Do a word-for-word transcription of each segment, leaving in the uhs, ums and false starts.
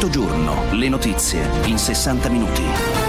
Effetto giorno, le notizie in sessanta minuti.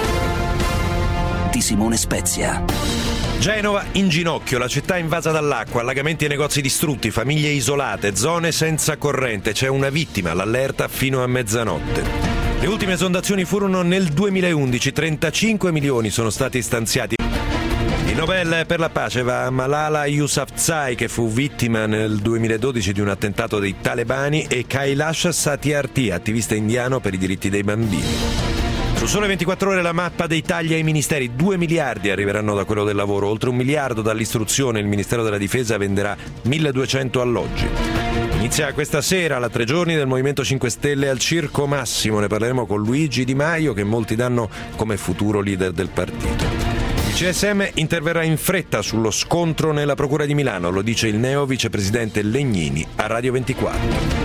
Di Simone Spezia. Genova in ginocchio, la città invasa dall'acqua, allagamenti e negozi distrutti, famiglie isolate, zone senza corrente, c'è una vittima, l'allerta fino a mezzanotte. Le ultime esondazioni furono nel duemilaundici, trentacinque milioni sono stati stanziati. Il Nobel per la pace va a Malala Yousafzai, che fu vittima nel duemiladodici di un attentato dei talebani, e Kailash Satyarthi, attivista indiano per i diritti dei bambini. Su Sole ventiquattro Ore la mappa dei tagli ai ministeri. Due miliardi arriveranno da quello del lavoro, oltre un miliardo dall'istruzione. Il Ministero della Difesa venderà milleduecento alloggi. Inizia questa sera la tre giorni del Movimento cinque Stelle al Circo Massimo. Ne parleremo con Luigi Di Maio, che molti danno come futuro leader del partito. Il C S M interverrà in fretta sullo scontro nella Procura di Milano, lo dice il neo vicepresidente Legnini a Radio ventiquattro.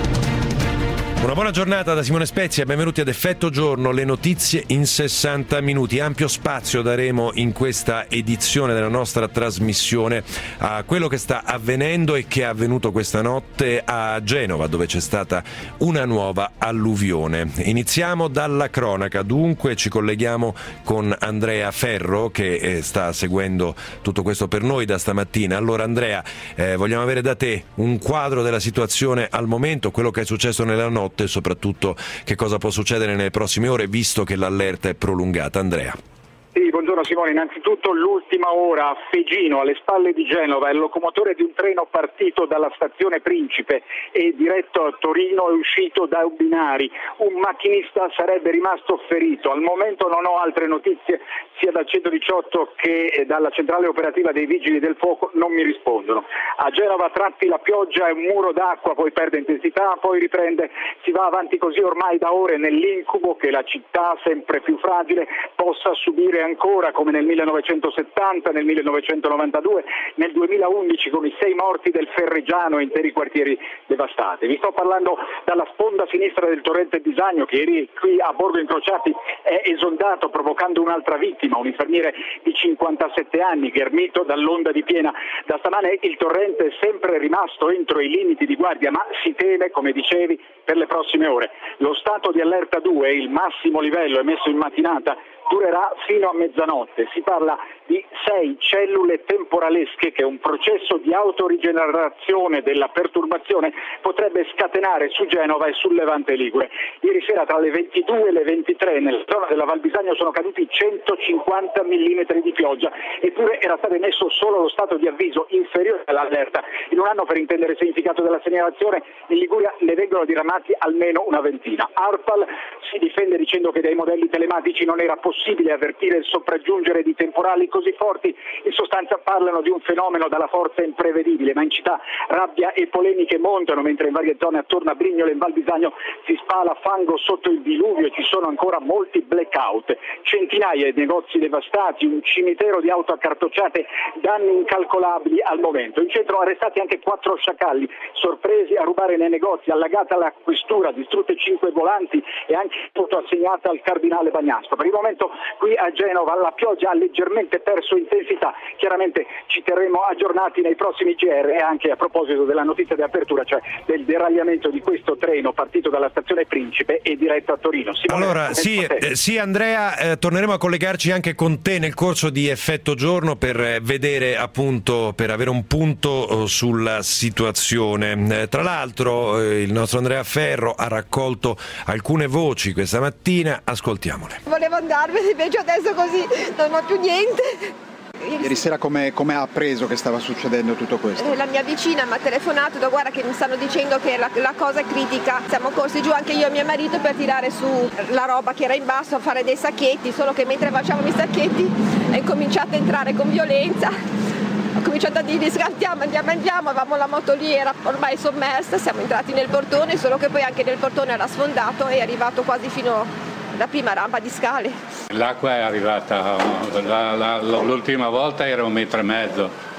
Una buona giornata da Simone Spezia, benvenuti ad Effetto Giorno, le notizie in sessanta minuti. Ampio spazio daremo in questa edizione della nostra trasmissione a quello che sta avvenendo e che è avvenuto questa notte a Genova, dove c'è stata una nuova alluvione. Iniziamo dalla cronaca, dunque ci colleghiamo con Andrea Ferro, che sta seguendo tutto questo per noi da stamattina. Allora Andrea, eh, vogliamo avere da te un quadro della situazione al momento, quello che è successo nella notte e soprattutto che cosa può succedere nelle prossime ore, visto che l'allerta è prolungata. Andrea. Sì, buongiorno Simone. Innanzitutto l'ultima ora a Fegino, alle spalle di Genova, il locomotore di un treno partito dalla stazione Principe e diretto a Torino è uscito da binari. Un macchinista sarebbe rimasto ferito. Al momento non ho altre notizie sia dal centodiciotto che dalla centrale operativa dei Vigili del Fuoco, non mi rispondono. A Genova a tratti la pioggia è un muro d'acqua, poi perde intensità, poi riprende. Si va avanti così ormai da ore nell'incubo che la città, sempre più fragile, possa subire ancora come nel millenovecentosettanta, nel millenovecentonovantadue, nel duemilaundici con i sei morti del Ferrigiano e interi quartieri devastati. Vi sto parlando dalla sponda sinistra del torrente Bisagno, che ieri qui a Borgo Incrociati è esondato provocando un'altra vittima, un infermiere di cinquantasette anni ghermito dall'onda di piena. Da stamane il torrente è sempre rimasto entro i limiti di guardia, ma si teme, come dicevi, per le prossime ore. Lo stato di allerta due, il massimo livello emesso in mattinata, durerà fino a mezzanotte. Si parla di sei cellule temporalesche che un processo di autorigenerazione della perturbazione potrebbe scatenare su Genova e sul Levante Ligure. Ieri sera tra le ventidue e le ventitré nella zona della Val Bisagno sono caduti centocinquanta millimetri di pioggia, eppure era stato emesso solo lo stato di avviso inferiore all'allerta. In un anno, per intendere il significato della segnalazione, in Liguria ne vengono diramati almeno una ventina. ARPAL si difende dicendo che dai modelli telematici non era possibile avvertire il sopraggiungere di temporali così forti. In sostanza parlano di un fenomeno dalla forza imprevedibile, ma in città rabbia e polemiche montano, mentre in varie zone attorno a Brignole e in Val Bisagno si spala fango sotto il diluvio e ci sono ancora molti blackout. Centinaia di negozi devastati, un cimitero di auto accartocciate, danni incalcolabili al momento. In centro arrestati anche quattro sciacalli, sorpresi a rubare nei negozi, allagata la questura, distrutte cinque volanti e anche foto assegnata al cardinale Bagnasco. Per il momento qui a Genova la pioggia ha leggermente perso intensità, chiaramente ci terremo aggiornati nei prossimi G R. E anche a proposito della notizia di apertura, cioè del deragliamento di questo treno partito dalla stazione Principe e diretto a Torino. Simone, allora sì, eh, sì Andrea, eh, torneremo a collegarci anche con te nel corso di Effetto Giorno per eh, vedere appunto, per avere un punto eh, sulla situazione. Eh, tra l'altro eh, il nostro Andrea Ferro ha raccolto alcune voci questa mattina, ascoltiamole. Volevo andarmene, invece adesso così non ho più niente. Ieri sera come ha appreso che stava succedendo tutto questo? La mia vicina mi ha telefonato, da guarda che mi stanno dicendo che la, la cosa è critica. Siamo corsi giù anche io e mio marito per tirare su la roba che era in basso, a fare dei sacchetti, solo che mentre facciamo i sacchetti è cominciato a entrare con violenza. Ho cominciato a dire andiamo, andiamo, andiamo, avevamo la moto lì, era ormai sommersa, siamo entrati nel portone, solo che poi anche nel portone era sfondato e è arrivato quasi fino alla prima rampa di scale. L'acqua è arrivata, la, la, l'ultima volta era un metro e mezzo,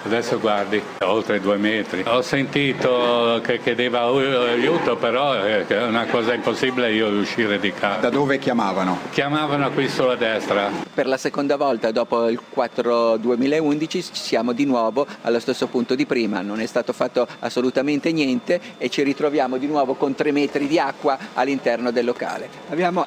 Adesso guardi, oltre due metri. Ho sentito che chiedeva aiuto, però è una cosa impossibile io uscire di casa. Da dove chiamavano? Chiamavano qui sulla destra. Per la seconda volta dopo il quattro duemilaundici siamo di nuovo allo stesso punto di prima, non è stato fatto assolutamente niente e ci ritroviamo di nuovo con tre metri di acqua all'interno del locale. Abbiamo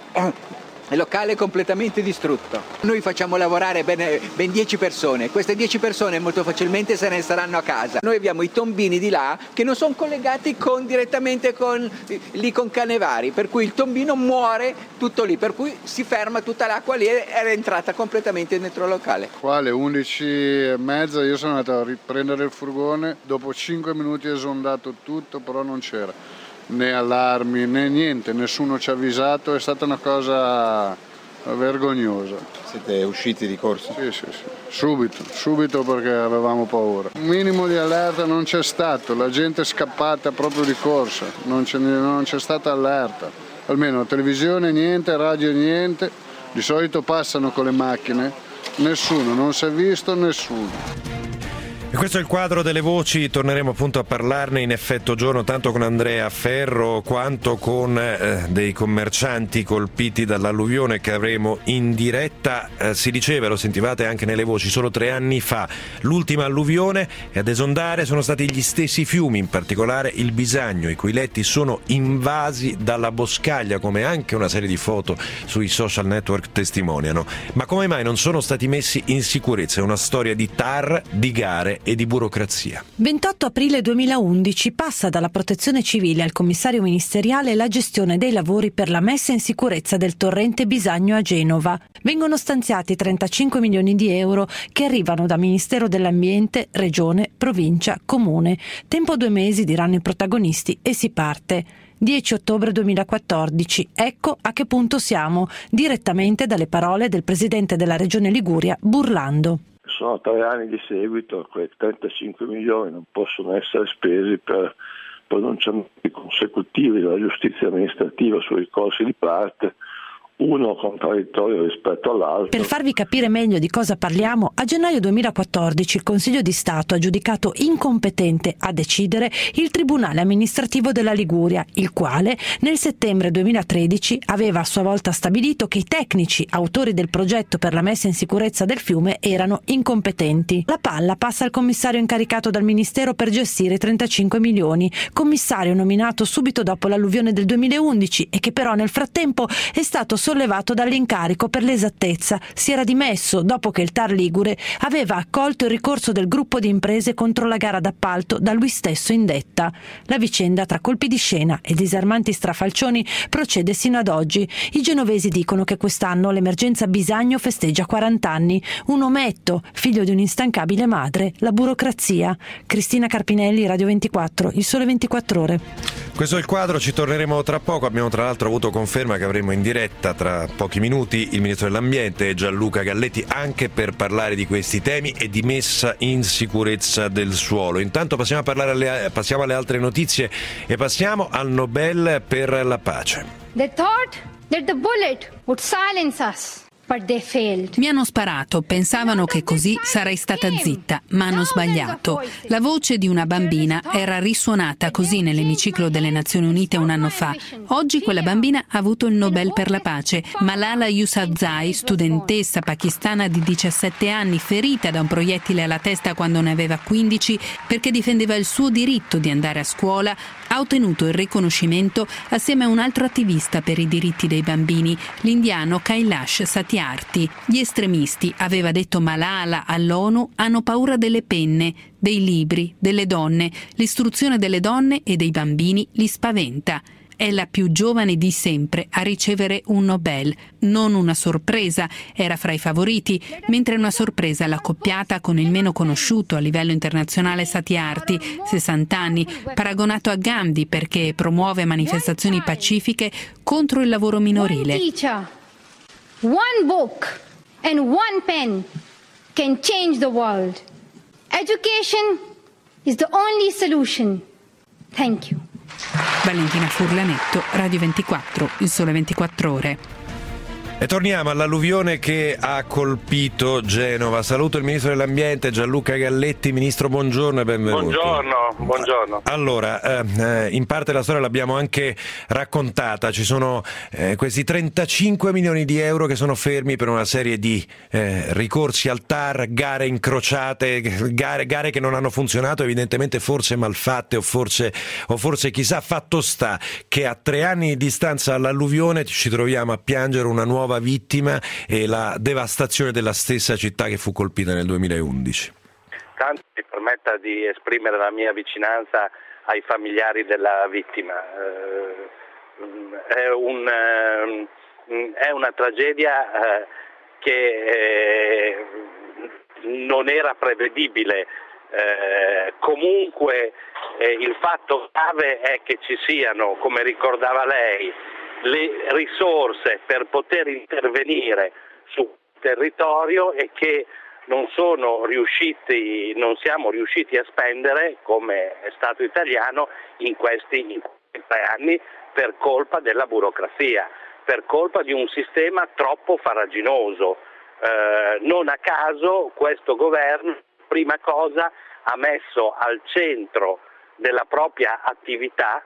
il locale completamente distrutto. Noi facciamo lavorare ben, ben dieci persone, queste dieci persone molto facilmente se ne staranno a casa. Noi abbiamo i tombini di là che non sono collegati con, direttamente con, lì con Canevari, per cui il tombino muore tutto lì, per cui si ferma tutta l'acqua lì e è entrata completamente dentro il locale. Qua alle undici e mezza io sono andato a riprendere il furgone, dopo cinque minuti è esondato tutto, però non c'era né allarmi né niente, nessuno ci ha avvisato, è stata una cosa vergognosa. Siete usciti di corsa? Sì, sì, sì, subito, subito perché avevamo paura. Un minimo di allerta non c'è stato, la gente è scappata proprio di corsa, non c'è, non c'è stata allerta, almeno televisione niente, radio niente, di solito passano con le macchine, nessuno, non si è visto nessuno. E questo è il quadro delle voci, torneremo appunto a parlarne in effetto giorno tanto con Andrea Ferro quanto con eh, dei commercianti colpiti dall'alluvione che avremo in diretta. Eh, si diceva, lo sentivate anche nelle voci, solo tre anni fa l'ultima alluvione e ad esondare sono stati gli stessi fiumi, in particolare il Bisagno, i cui letti sono invasi dalla boscaglia, come anche una serie di foto sui social network testimoniano. Ma come mai non sono stati messi in sicurezza? È una storia di T A R, di gare e di burocrazia. ventotto aprile duemilaundici passa dalla Protezione Civile al commissario ministeriale la gestione dei lavori per la messa in sicurezza del torrente Bisagno a Genova. Vengono stanziati trentacinque milioni di euro che arrivano da Ministero dell'Ambiente, Regione, Provincia, Comune. Tempo due mesi, diranno i protagonisti, e si parte. dieci ottobre duemilaquattordici, ecco a che punto siamo, direttamente dalle parole del presidente della Regione Liguria, Burlando. Sono tre anni di seguito, quei trentacinque milioni non possono essere spesi per pronunciamenti consecutivi della giustizia amministrativa sui ricorsi di parte, uno contraddittorio rispetto all'altro. Per farvi capire meglio di cosa parliamo, a gennaio duemilaquattordici il Consiglio di Stato ha giudicato incompetente a decidere il Tribunale amministrativo della Liguria, il quale nel settembre duemilatredici aveva a sua volta stabilito che i tecnici autori del progetto per la messa in sicurezza del fiume erano incompetenti. La palla passa al commissario incaricato dal Ministero per gestire i trentacinque milioni, commissario nominato subito dopo l'alluvione del duemilaundici e che però nel frattempo è stato sollevato dall'incarico per l'esattezza. Si era dimesso dopo che il T A R Ligure aveva accolto il ricorso del gruppo di imprese contro la gara d'appalto da lui stesso indetta. La vicenda, tra colpi di scena e disarmanti strafalcioni, procede sino ad oggi. I genovesi dicono che quest'anno l'emergenza Bisagno festeggia quaranta anni. Un ometto, figlio di un'instancabile madre, la burocrazia. Cristina Carpinelli, Radio ventiquattro, Il Sole ventiquattro Ore. Questo è il quadro, ci torneremo tra poco. Abbiamo tra l'altro avuto conferma che avremo in diretta tra pochi minuti il Ministro dell'Ambiente Gianluca Galletti anche per parlare di questi temi e di messa in sicurezza del suolo. Intanto passiamo a parlare alle, passiamo alle altre notizie e passiamo al Nobel per la pace. They thought that the bullet would silence us. Mi hanno sparato, pensavano che così sarei stata zitta, ma hanno sbagliato. La voce di una bambina era risuonata così nell'emiciclo delle Nazioni Unite un anno fa. Oggi quella bambina ha avuto il Nobel per la pace. Malala Yousafzai, studentessa pakistana di diciassette anni, ferita da un proiettile alla testa quando ne aveva quindici, perché difendeva il suo diritto di andare a scuola, ha ottenuto il riconoscimento assieme a un altro attivista per i diritti dei bambini, l'indiano Kailash Satyarthi. Gli estremisti, aveva detto Malala all'ONU, hanno paura delle penne, dei libri, delle donne. L'istruzione delle donne e dei bambini li spaventa. È la più giovane di sempre a ricevere un Nobel. Non una sorpresa, era fra i favoriti, mentre una sorpresa l'accoppiata con il meno conosciuto a livello internazionale Satyarthi, sessanta anni, paragonato a Gandhi perché promuove manifestazioni pacifiche contro il lavoro minorile. One book and one pen can change the world. Education is the only solution. Thank you. Valentina Furlanetto, Radio ventiquattro, Il Sole ventiquattro Ore. E torniamo all'alluvione che ha colpito Genova. Saluto il Ministro dell'Ambiente Gianluca Galletti. Ministro, buongiorno e benvenuto. Buongiorno, buongiorno. Allora, eh, in parte la storia l'abbiamo anche raccontata. Ci sono eh, questi trentacinque milioni di euro che sono fermi per una serie di eh, ricorsi al T A R, gare incrociate, gare, gare che non hanno funzionato, evidentemente forse malfatte o forse, o forse chissà. Fatto sta che a tre anni di distanza dall'alluvione ci troviamo a piangere una nuova vittima e la devastazione della stessa città che fu colpita nel duemilaundici. Tanto mi permetta di esprimere la mia vicinanza ai familiari della vittima. È, un, è una tragedia che non era prevedibile. Comunque il fatto grave è che ci siano, come ricordava lei, le risorse per poter intervenire sul territorio e che non sono riusciti, non siamo riusciti a spendere, come è stato italiano, in questi, in questi tre anni per colpa della burocrazia, per colpa di un sistema troppo farraginoso. Eh, non a caso questo governo, prima cosa, ha messo al centro della propria attività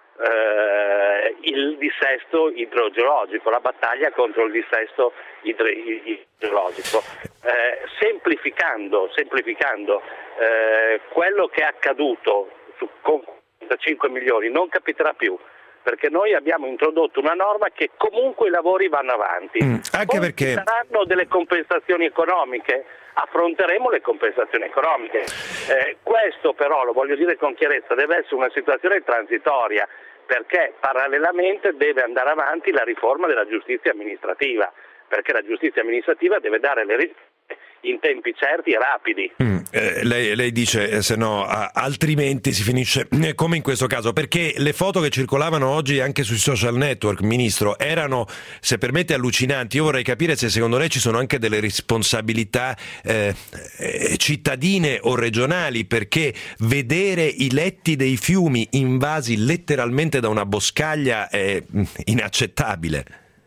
Uh, il dissesto idrogeologico, la battaglia contro il dissesto idro- idrogeologico, uh, semplificando, semplificando uh, quello che è accaduto su, con trentacinque milioni non capiterà più, perché noi abbiamo introdotto una norma che comunque i lavori vanno avanti. Mm, anche Poi perché ci saranno delle compensazioni economiche, affronteremo le compensazioni economiche. Eh, questo però, lo voglio dire con chiarezza, deve essere una situazione transitoria, perché parallelamente deve andare avanti la riforma della giustizia amministrativa, perché la giustizia amministrativa deve dare le risposte in tempi certi e rapidi. Mm, eh, lei, lei dice eh, se no a, altrimenti si finisce eh, come in questo caso, perché le foto che circolavano oggi anche sui social network, Ministro, erano, se permette, allucinanti. Io vorrei capire se secondo lei ci sono anche delle responsabilità eh, eh, cittadine o regionali, perché vedere i letti dei fiumi invasi letteralmente da una boscaglia è inaccettabile.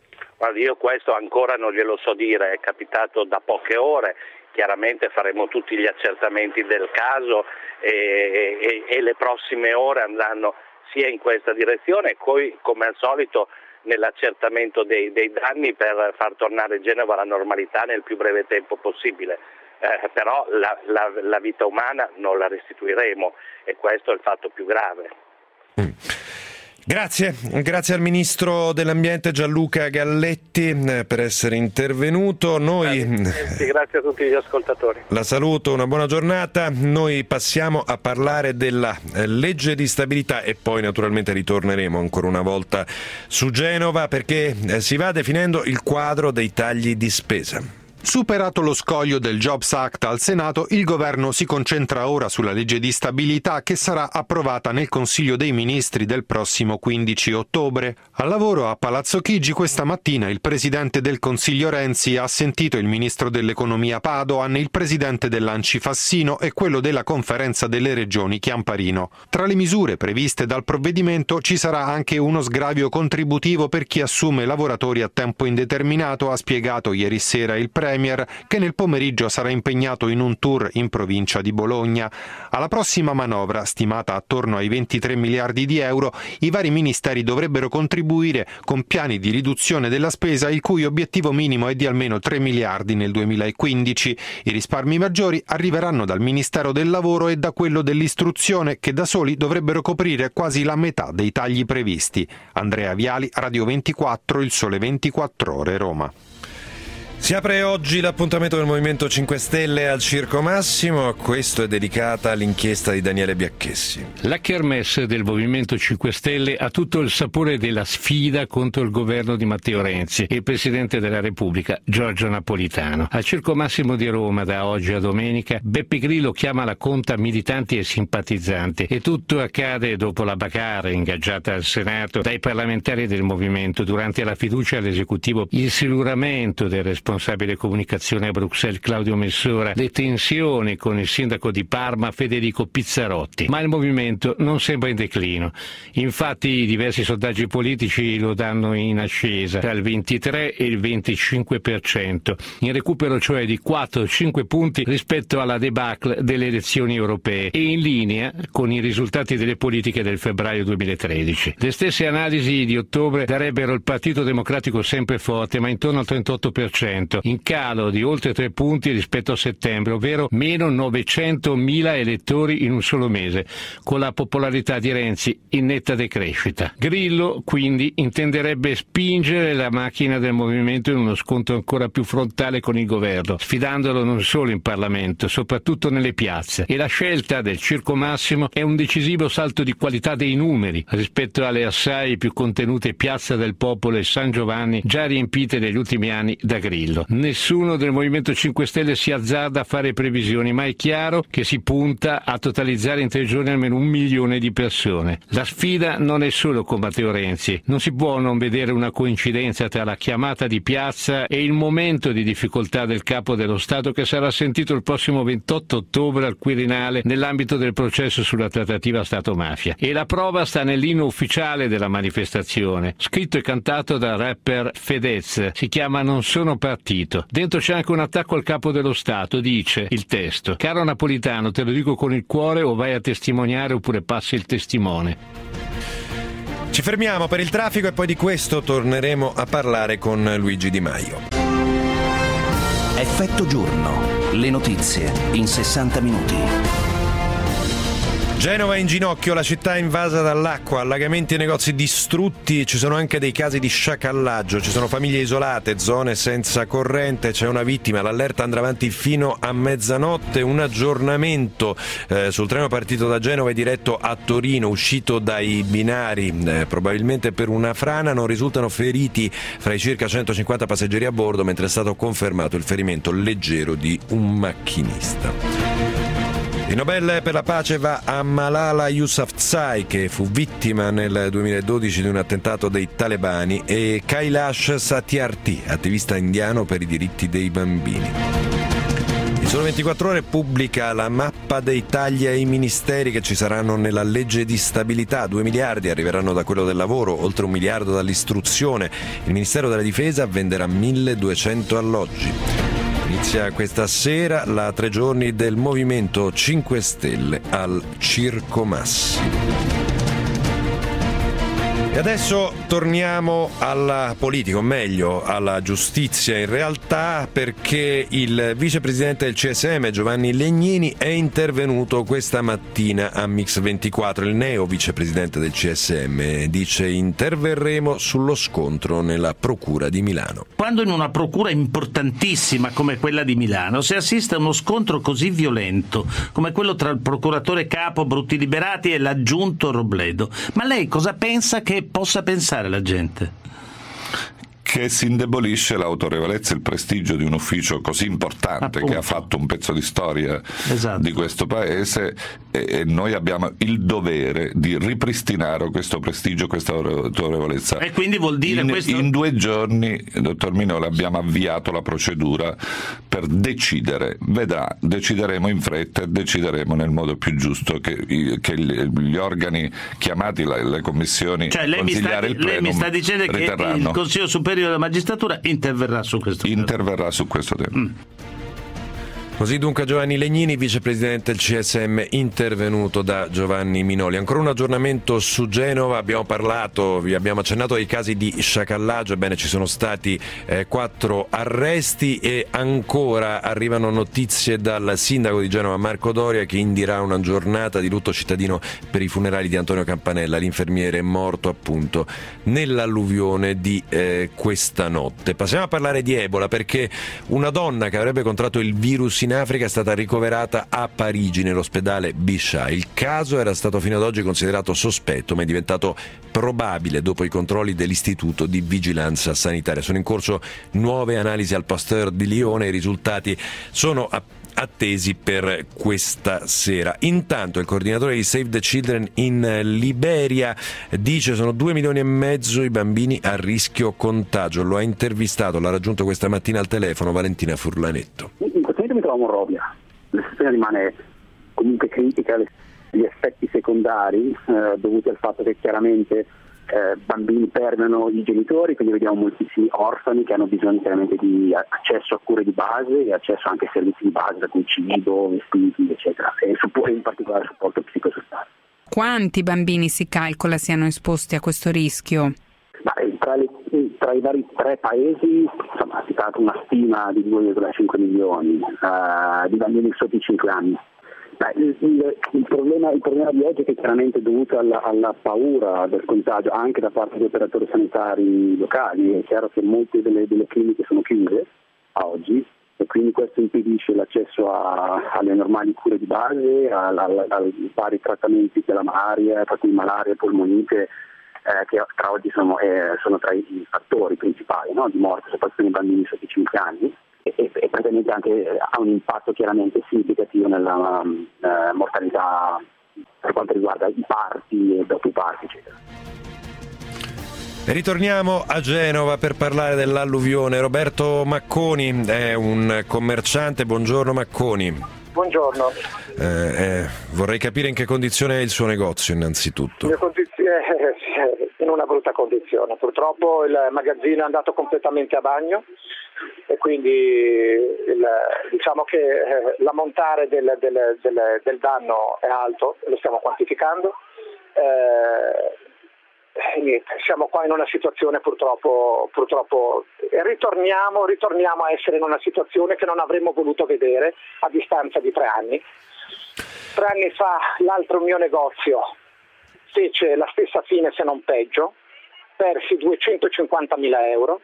Io questo ancora non glielo so dire, è capitato da poche ore, chiaramente faremo tutti gli accertamenti del caso e, e, e le prossime ore andranno sia in questa direzione e poi, come al solito, nell'accertamento dei, dei danni per far tornare Genova alla normalità nel più breve tempo possibile. Eh, però la, la, la vita umana non la restituiremo e questo è il fatto più grave. Mm. Grazie, grazie al Ministro dell'Ambiente Gianluca Galletti eh, per essere intervenuto. Noi grazie, grazie a tutti gli ascoltatori. La saluto, una buona giornata. Noi passiamo a parlare della eh, legge di stabilità e poi naturalmente ritorneremo ancora una volta su Genova, perché eh, si va definendo il quadro dei tagli di spesa. Superato lo scoglio del Jobs Act al Senato, il governo si concentra ora sulla legge di stabilità che sarà approvata nel Consiglio dei Ministri del prossimo quindici ottobre. Al lavoro a Palazzo Chigi questa mattina il presidente del Consiglio Renzi ha sentito il ministro dell'Economia Padoan, il presidente dell'Anci Fassino e quello della Conferenza delle Regioni Chiamparino. Tra le misure previste dal provvedimento ci sarà anche uno sgravio contributivo per chi assume lavoratori a tempo indeterminato, ha spiegato ieri sera il Premier, che nel pomeriggio sarà impegnato in un tour in provincia di Bologna. Alla prossima manovra, stimata attorno ai ventitré miliardi di euro, i vari ministeri dovrebbero contribuire con piani di riduzione della spesa il cui obiettivo minimo è di almeno tre miliardi nel duemilaquindici. I risparmi maggiori arriveranno dal Ministero del Lavoro e da quello dell'Istruzione, che da soli dovrebbero coprire quasi la metà dei tagli previsti. Andrea Viali, Radio ventiquattro, Il Sole ventiquattro Ore, Roma. Si apre oggi l'appuntamento del Movimento cinque Stelle al Circo Massimo. A questo è dedicata l'inchiesta di Daniele Biacchessi. La kermesse del Movimento cinque Stelle ha tutto il sapore della sfida contro il governo di Matteo Renzi e il Presidente della Repubblica Giorgio Napolitano. Al Circo Massimo di Roma, da oggi a domenica, Beppe Grillo chiama la conta militanti e simpatizzanti e tutto accade dopo la bagarre ingaggiata al Senato dai parlamentari del Movimento durante la fiducia all'esecutivo, il siluramento del responsabile responsabile comunicazione a Bruxelles Claudio Messora le tensioni con il sindaco di Parma Federico Pizzarotti, ma il movimento non sembra in declino. Infatti i diversi sondaggi politici lo danno in ascesa tra il ventitré e il venticinque per cento, in recupero cioè di quattro cinque punti rispetto alla debacle delle elezioni europee e in linea con i risultati delle politiche del febbraio duemilatredici. Le stesse analisi di ottobre darebbero il Partito Democratico sempre forte, ma intorno al trentotto per cento, in calo di oltre tre punti rispetto a settembre, ovvero meno novecentomila elettori in un solo mese, con la popolarità di Renzi in netta decrescita. Grillo quindi intenderebbe spingere la macchina del movimento in uno scontro ancora più frontale con il governo, sfidandolo non solo in Parlamento, soprattutto nelle piazze. E la scelta del Circo Massimo è un decisivo salto di qualità dei numeri rispetto alle assai più contenute Piazza del Popolo e San Giovanni già riempite negli ultimi anni da Grillo. Nessuno del Movimento cinque Stelle si azzarda a fare previsioni, ma è chiaro che si punta a totalizzare in tre giorni almeno un milione di persone. La sfida non è solo con Matteo Renzi. Non si può non vedere una coincidenza tra la chiamata di piazza e il momento di difficoltà del Capo dello Stato, che sarà sentito il prossimo ventotto ottobre al Quirinale nell'ambito del processo sulla trattativa Stato-mafia. E la prova sta nell'inno ufficiale della manifestazione, scritto e cantato dal rapper Fedez. Si chiama Non sono partito. Dentro c'è anche un attacco al Capo dello Stato. Dice il testo: caro Napolitano, te lo dico con il cuore, o vai a testimoniare oppure passi il testimone. Ci fermiamo per il traffico e poi di questo torneremo a parlare con Luigi Di Maio. Effetto giorno. Le notizie in sessanta minuti. Genova in ginocchio, la città invasa dall'acqua, allagamenti e negozi distrutti, ci sono anche dei casi di sciacallaggio, ci sono famiglie isolate, zone senza corrente, c'è una vittima, l'allerta andrà avanti fino a mezzanotte, un aggiornamento eh, sul treno partito da Genova e diretto a Torino, uscito dai binari, eh, probabilmente per una frana, non risultano feriti fra i circa centocinquanta passeggeri a bordo, mentre è stato confermato il ferimento leggero di un macchinista. Il Nobel per la pace va a Malala Yousafzai, che fu vittima nel duemiladodici di un attentato dei talebani, e Kailash Satyarthi, attivista indiano per i diritti dei bambini. Il Sole ventiquattro Ore pubblica la mappa dei tagli ai ministeri che ci saranno nella legge di stabilità. Due miliardi arriveranno da quello del lavoro, oltre un miliardo dall'istruzione. Il Ministero della Difesa venderà milleduecento alloggi. Inizia questa sera la tre giorni del Movimento cinque Stelle al Circo Massimo. E adesso torniamo alla politica, o meglio alla giustizia in realtà, perché il vicepresidente del C S M Giovanni Legnini è intervenuto questa mattina a Mix ventiquattro. Il neo vicepresidente del C S M dice: interverremo sullo scontro nella procura di Milano. Quando in una procura importantissima come quella di Milano si assiste a uno scontro così violento come quello tra il procuratore capo Brutti Liberati e l'aggiunto Robledo, ma lei cosa pensa che possa pensare la gente? Che si indebolisce l'autorevolezza e il prestigio di un ufficio così importante, appunto, che ha fatto un pezzo di storia, esatto, di questo paese, e, e noi abbiamo il dovere di ripristinare questo prestigio, questa autorevolezza. E quindi vuol dire in, questo? In due giorni, dottor Minoli, abbiamo avviato la procedura per decidere. Vedrà, decideremo in fretta e decideremo nel modo più giusto che, che gli organi chiamati, le, le commissioni, cioè, lei consigliare mi sta, il lei mi sta dicendo che il Consiglio Superiore della Magistratura interverrà su questo tema. Interverrà su questo tema. Mm. Così dunque Giovanni Legnini, vicepresidente del C S M, intervenuto da Giovanni Minoli. Ancora un aggiornamento su Genova, abbiamo parlato, vi abbiamo accennato ai casi di sciacallaggio, ebbene ci sono stati eh, quattro arresti e ancora arrivano notizie dal sindaco di Genova Marco Doria, che indirà una giornata di lutto cittadino per i funerali di Antonio Campanella, l'infermiere morto appunto nell'alluvione di eh, questa notte. Passiamo a parlare di Ebola, perché una donna che avrebbe contratto il virus in Africa, è stata ricoverata a Parigi nell'ospedale Bichat. Il caso era stato fino ad oggi considerato sospetto, ma è diventato probabile dopo i controlli dell'Istituto di Vigilanza Sanitaria. Sono in corso nuove analisi al Pasteur di Lione, i risultati sono attesi per questa sera. Intanto il coordinatore di Save the Children in Liberia dice sono due milioni e mezzo i bambini a rischio contagio. Lo ha intervistato, l'ha raggiunto questa mattina al telefono Valentina Furlanetto. In questo momento mi trovo a Monrovia, la situazione rimane comunque critica, gli effetti secondari eh, dovuti al fatto che chiaramente Eh, bambini perdono i genitori, quindi vediamo moltissimi orfani che hanno bisogno chiaramente di accesso a cure di base e accesso anche a servizi di base, da cui cibo, vestiti, eccetera, e in particolare supporto psicosociale. Quanti bambini si calcola siano esposti a questo rischio? Ma, tra, le, tra i vari tre paesi insomma, si tratta di una stima di due virgola cinque milioni uh, di bambini sotto i cinque anni. Beh, il, il, il, problema, il problema di oggi è che chiaramente è dovuto alla, alla paura del contagio anche da parte degli operatori sanitari locali. È chiaro che molte delle, delle cliniche sono chiuse a oggi e quindi questo impedisce l'accesso a, alle normali cure di base, ai vari trattamenti della malaria, tra cui malaria e polmonite, eh, che tra oggi sono, eh, sono tra i fattori principali, no, di morte, soprattutto nei bambini sotto i cinque anni. E, e praticamente anche ha un impatto chiaramente significativo nella uh, mortalità per quanto riguarda i parti e dopo i parti, eccetera. Ritorniamo a Genova per parlare dell'alluvione. Roberto Macconi è un commerciante. Buongiorno Macconi. Buongiorno. Eh, eh, vorrei capire in che condizione è il suo negozio innanzitutto. Le condizioni, in una brutta condizione. Purtroppo il magazzino è andato completamente a bagno e quindi il, diciamo che eh, l'ammontare del, del, del, del danno è alto, lo stiamo quantificando. Eh, e niente, siamo qua in una situazione purtroppo, purtroppo e ritorniamo, ritorniamo a essere in una situazione che non avremmo voluto vedere a distanza di tre anni. Tre anni fa l'altro mio negozio fece la stessa fine se non peggio, persi duecentocinquantamila euro.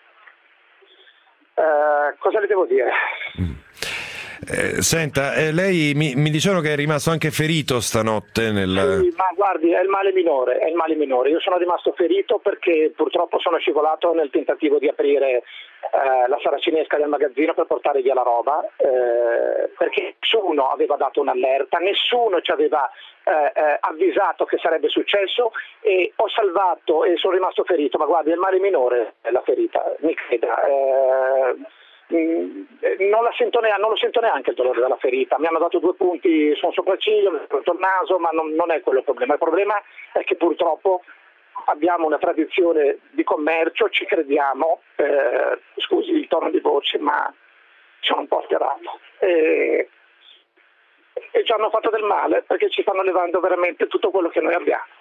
Uh, cosa le devo dire? Eh, senta, eh, lei mi, mi dicevano che è rimasto anche ferito stanotte nel... Sì, ma guardi, è il male minore, è il male minore. Io sono rimasto ferito perché purtroppo sono scivolato nel tentativo di aprire eh, la saracinesca del magazzino per portare via la roba, eh, perché nessuno aveva dato un'allerta, nessuno ci aveva eh, eh, avvisato che sarebbe successo e ho salvato e sono rimasto ferito, ma guardi, è il male minore è la ferita, mi creda. Eh, Non, la sento neanche, non lo sento neanche il dolore della ferita, mi hanno dato due punti su un sopracciglio, mi hanno rotto il naso, ma non, non è quello il problema. Il problema è che purtroppo abbiamo una tradizione di commercio, ci crediamo, eh, scusi il tono di voce, ma sono un po' alterato e, e ci hanno fatto del male perché ci stanno levando veramente tutto quello che noi abbiamo.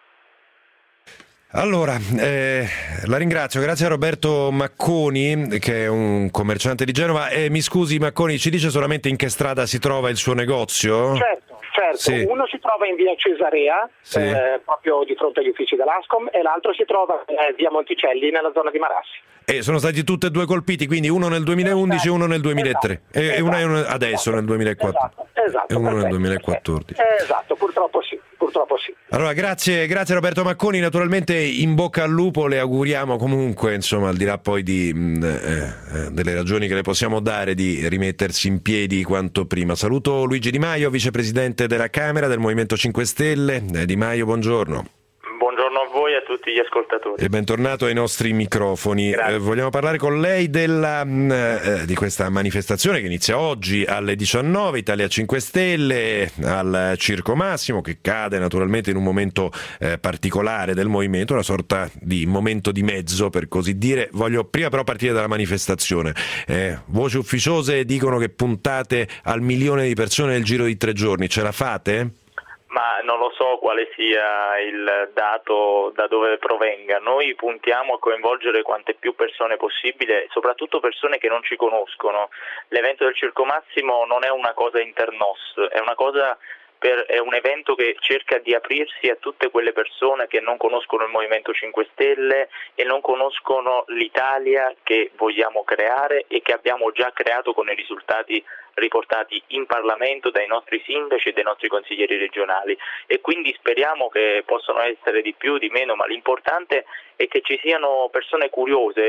Allora, eh, la ringrazio, grazie a Roberto Macconi che è un commerciante di Genova. Eh, mi scusi Macconi, ci dice solamente in che strada si trova il suo negozio? Certo, certo. Sì. Uno si trova in via Cesarea, sì. eh, proprio di fronte agli uffici dell'Ascom, e l'altro si trova eh, via Monticelli nella zona di Marassi. E sono stati tutti e due colpiti, quindi uno nel duemilaundici e uno nel duemilatré esatto. e, esatto. e uno adesso esatto. nel duemilaquattordici esatto. Esatto, e uno perfetto. nel duemilaquattordici. Esatto, purtroppo sì, purtroppo sì. Allora grazie, grazie Roberto Macconi, naturalmente in bocca al lupo, le auguriamo comunque, insomma, al di là poi di mh, eh, delle ragioni che le possiamo dare, di rimettersi in piedi quanto prima. Saluto Luigi Di Maio, vicepresidente della Camera del Movimento cinque Stelle. Eh, Di Maio, buongiorno. Buongiorno a voi e a tutti gli ascoltatori. E bentornato ai nostri microfoni. Eh, vogliamo parlare con lei della, eh, di questa manifestazione che inizia oggi alle diciannove, Italia cinque Stelle, al Circo Massimo, che cade naturalmente in un momento eh, particolare del movimento, una sorta di momento di mezzo, per così dire. Voglio prima però partire dalla manifestazione. Eh, voci ufficiose dicono che puntate al milione di persone nel giro di tre giorni. Ce la fate? Ma non lo so quale sia il dato da dove provenga. Noi puntiamo a coinvolgere quante più persone possibile, soprattutto persone che non ci conoscono. L'evento del Circo Massimo non è una cosa internos, è una cosa per, è un evento che cerca di aprirsi a tutte quelle persone che non conoscono il Movimento cinque Stelle e non conoscono l'Italia che vogliamo creare e che abbiamo già creato con i risultati riportati in Parlamento dai nostri sindaci e dai nostri consiglieri regionali, e quindi speriamo che possano essere di più, di meno, ma l'importante è che ci siano persone curiose.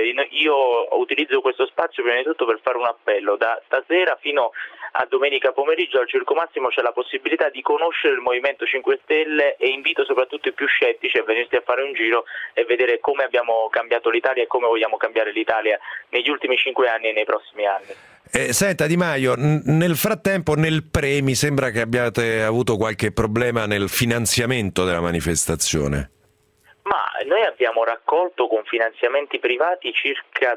Io utilizzo questo spazio prima di tutto per fare un appello: da stasera fino a domenica pomeriggio al Circo Massimo c'è la possibilità di conoscere il Movimento cinque Stelle, e invito soprattutto i più scettici a venirsi a fare un giro e vedere come abbiamo cambiato l'Italia e come vogliamo cambiare l'Italia negli ultimi cinque anni e nei prossimi anni. Eh, senta Di Maio, n- nel frattempo nel pre mi sembra che abbiate avuto qualche problema nel finanziamento della manifestazione. Ma noi abbiamo raccolto con finanziamenti privati circa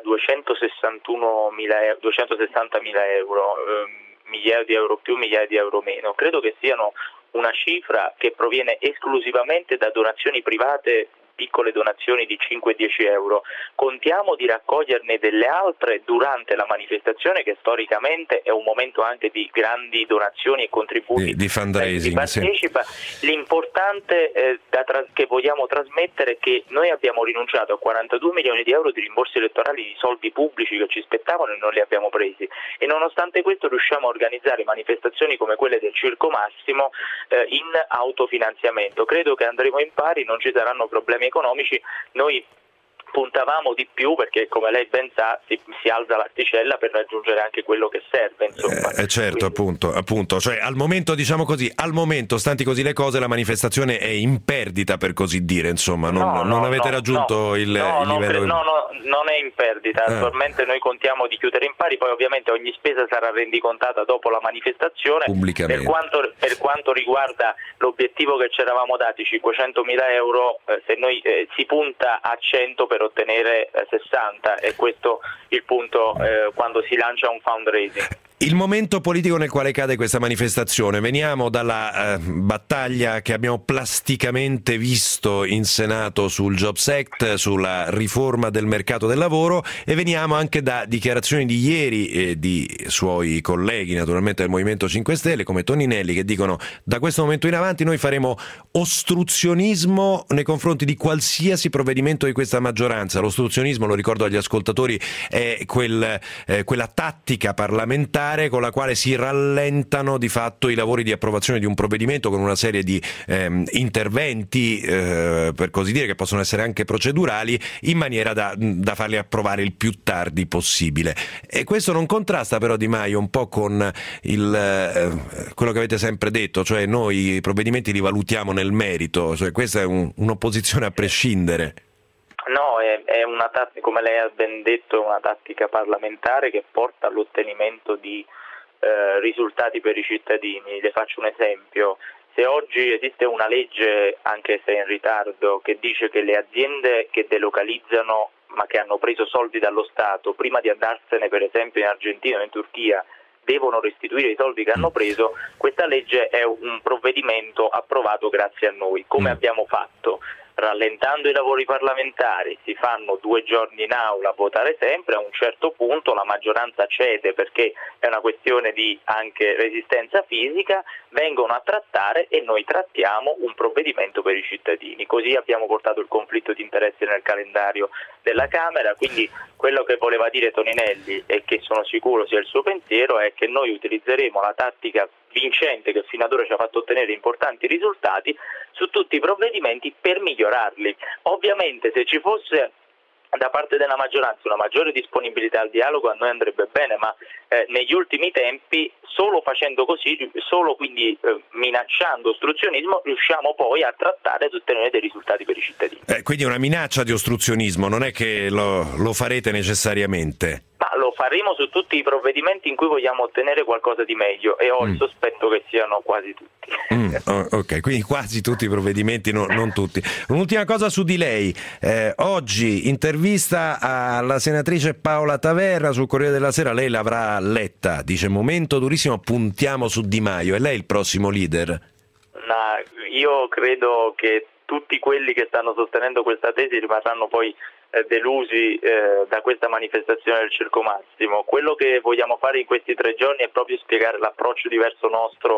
duecentosessantunomila, duecentosessantamila euro, eh, migliaia di euro più, migliaia di euro meno. Credo che siano una cifra che proviene esclusivamente da donazioni private, piccole donazioni di cinque dieci euro. Contiamo di raccoglierne delle altre durante la manifestazione, che storicamente è un momento anche di grandi donazioni e contributi di, di fundraising. Partecipa. Sì. L'importante eh, da tra- che vogliamo trasmettere è che noi abbiamo rinunciato a quarantadue milioni di euro di rimborsi elettorali di soldi pubblici che ci spettavano e non li abbiamo presi, e nonostante questo riusciamo a organizzare manifestazioni come quelle del Circo Massimo eh, in autofinanziamento. Credo che andremo in pari, non ci saranno problemi economici. Noi puntavamo di più perché, come lei ben sa, si, si alza l'asticella per raggiungere anche quello che serve, insomma. Eh, certo, Quindi... appunto, appunto, cioè al momento, diciamo così, al momento, stanti così le cose, la manifestazione è in perdita, per così dire, insomma, non, no, non no, avete no, raggiunto no, il, no, il livello... Non, no, no, non è in perdita, eh. attualmente noi contiamo di chiudere in pari, poi ovviamente ogni spesa sarà rendicontata dopo la manifestazione. Per quanto, per quanto riguarda l'obiettivo che ci eravamo dati, cinquecentomila euro, eh, se noi eh, si punta a cento per ottenere eh, sessanta, è questo il punto eh, quando si lancia un fundraising. Il momento politico nel quale cade questa manifestazione: veniamo dalla eh, battaglia che abbiamo plasticamente visto in Senato sul Jobs Act, sulla riforma del mercato del lavoro, e veniamo anche da dichiarazioni di ieri e di suoi colleghi, naturalmente del Movimento cinque Stelle, come Toninelli, che dicono: da questo momento in avanti noi faremo ostruzionismo nei confronti di qualsiasi provvedimento di questa maggioranza. L'ostruzionismo, lo ricordo agli ascoltatori, è quel, eh, quella tattica parlamentare con la quale si rallentano di fatto i lavori di approvazione di un provvedimento con una serie di ehm, interventi, eh, per così dire, che possono essere anche procedurali, in maniera da, da farli approvare il più tardi possibile. E questo non contrasta però, Di Maio, un po' con il, eh, quello che avete sempre detto, cioè noi i provvedimenti li valutiamo nel merito, cioè questa è un, un'opposizione a prescindere. No, è, è una tattica, come lei ha ben detto, è una tattica parlamentare che porta all'ottenimento di eh, risultati per i cittadini. Le faccio un esempio: se oggi esiste una legge, anche se in ritardo, che dice che le aziende che delocalizzano ma che hanno preso soldi dallo Stato, prima di andarsene per esempio in Argentina o in Turchia, devono restituire i soldi che hanno preso, questa legge è un provvedimento approvato grazie a noi. Come abbiamo fatto? Rallentando i lavori parlamentari, si fanno due giorni in aula a votare sempre, a un certo punto la maggioranza cede perché è una questione di anche resistenza fisica, vengono a trattare e noi trattiamo un provvedimento per i cittadini. Così abbiamo portato il conflitto di interessi nel calendario della Camera, quindi quello che voleva dire Toninelli, e che sono sicuro sia il suo pensiero, è che noi utilizzeremo la tattica vincente che fino ad ora ci ha fatto ottenere importanti risultati su tutti i provvedimenti per migliorarli. Ovviamente se ci fosse da parte della maggioranza una maggiore disponibilità al dialogo a noi andrebbe bene, ma eh, negli ultimi tempi solo facendo così, solo quindi eh, minacciando ostruzionismo, riusciamo poi a trattare ed ottenere dei risultati per i cittadini. Eh, quindi una minaccia di ostruzionismo, non è che lo, lo farete necessariamente? Ma lo faremo su tutti i provvedimenti in cui vogliamo ottenere qualcosa di meglio, e ho mm. il sospetto che siano quasi tutti. Mm, ok, quindi quasi tutti i provvedimenti, no, non tutti. Un'ultima cosa su di lei: eh, oggi intervista alla senatrice Paola Taverna sul Corriere della Sera, lei l'avrà letta, dice: momento durissimo, puntiamo su Di Maio. È lei il prossimo leader? No, io credo che tutti quelli che stanno sostenendo questa tesi rimarranno poi delusi eh, da questa manifestazione del Circo Massimo. Quello che vogliamo fare in questi tre giorni è proprio spiegare l'approccio diverso nostro eh.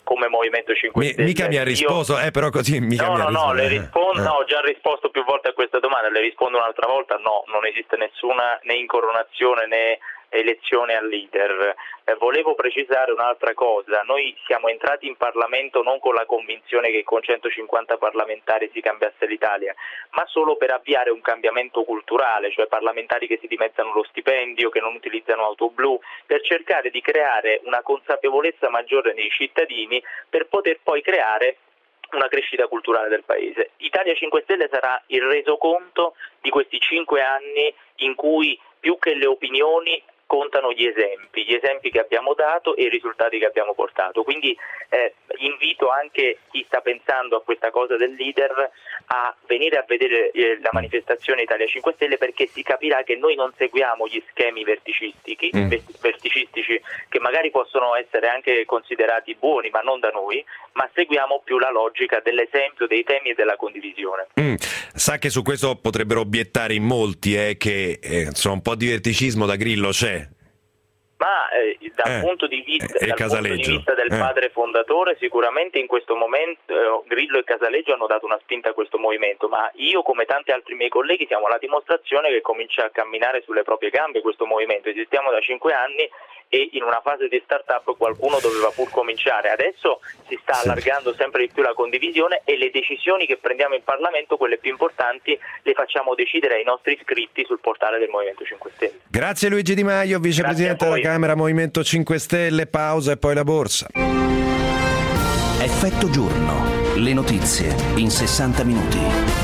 come Movimento cinque Mi, Stelle. mica mi ha risposto, Io... eh, però così mica no, mi ha no, risposto. no, le rispondo, eh. no, ho già risposto più volte a questa domanda, le rispondo un'altra volta, no, non esiste nessuna né incoronazione né elezione al leader. Eh, volevo precisare un'altra cosa, noi siamo entrati in Parlamento non con la convinzione che con centocinquanta parlamentari si cambiasse l'Italia, ma solo per avviare un cambiamento culturale, cioè parlamentari che si dimezzano lo stipendio, che non utilizzano auto blu, per cercare di creare una consapevolezza maggiore nei cittadini per poter poi creare una crescita culturale del Paese. Italia cinque Stelle sarà il resoconto di questi cinque anni in cui più che le opinioni contano gli esempi, gli esempi che abbiamo dato e i risultati che abbiamo portato. Quindi eh, invito anche chi sta pensando a questa cosa del leader a venire a vedere eh, la manifestazione Italia cinque Stelle, perché si capirà che noi non seguiamo gli schemi verticistici, mm. verticistici che magari possono essere anche considerati buoni ma non da noi, ma seguiamo più la logica dell'esempio, dei temi e della condivisione. Mm. Sa che su questo potrebbero obiettare in molti eh, che eh, insomma, un po' di verticismo da Grillo c'è. Ma eh, dal, eh, punto di vista, e dal punto di vista del eh. padre fondatore, sicuramente in questo momento eh, Grillo e Casaleggio hanno dato una spinta a questo movimento, ma io come tanti altri miei colleghi siamo la dimostrazione che comincia a camminare sulle proprie gambe questo movimento. Esistiamo da cinque anni e in una fase di start-up qualcuno doveva pur cominciare. Adesso si sta allargando sempre di più la condivisione e le decisioni che prendiamo in Parlamento, quelle più importanti, le facciamo decidere ai nostri iscritti sul portale del Movimento cinque Stelle. Grazie Luigi Di Maio, vicepresidente della Camera Movimento cinque Stelle. Pausa e poi la borsa. Effetto giorno. Le notizie in sessanta minuti.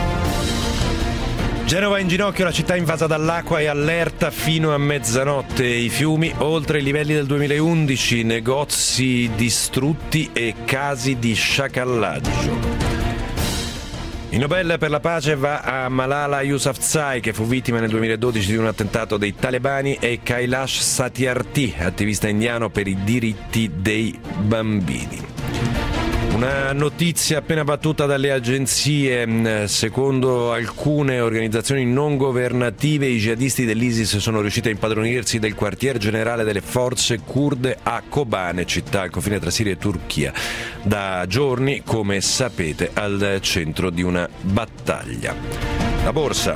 Genova in ginocchio, la città invasa dall'acqua e allerta fino a mezzanotte. I fiumi oltre i livelli del duemilaundici, negozi distrutti e casi di sciacallaggio. Il Nobel per la pace va a Malala Yousafzai, che fu vittima nel duemiladodici di un attentato dei talebani, e Kailash Satyarthi, attivista indiano per i diritti dei bambini. Una notizia appena battuta dalle agenzie. Secondo alcune organizzazioni non governative, i jihadisti dell'ISIS sono riusciti a impadronirsi del quartier generale delle forze kurde a Kobane, città al confine tra Siria e Turchia, da giorni, come sapete, al centro di una battaglia. La borsa.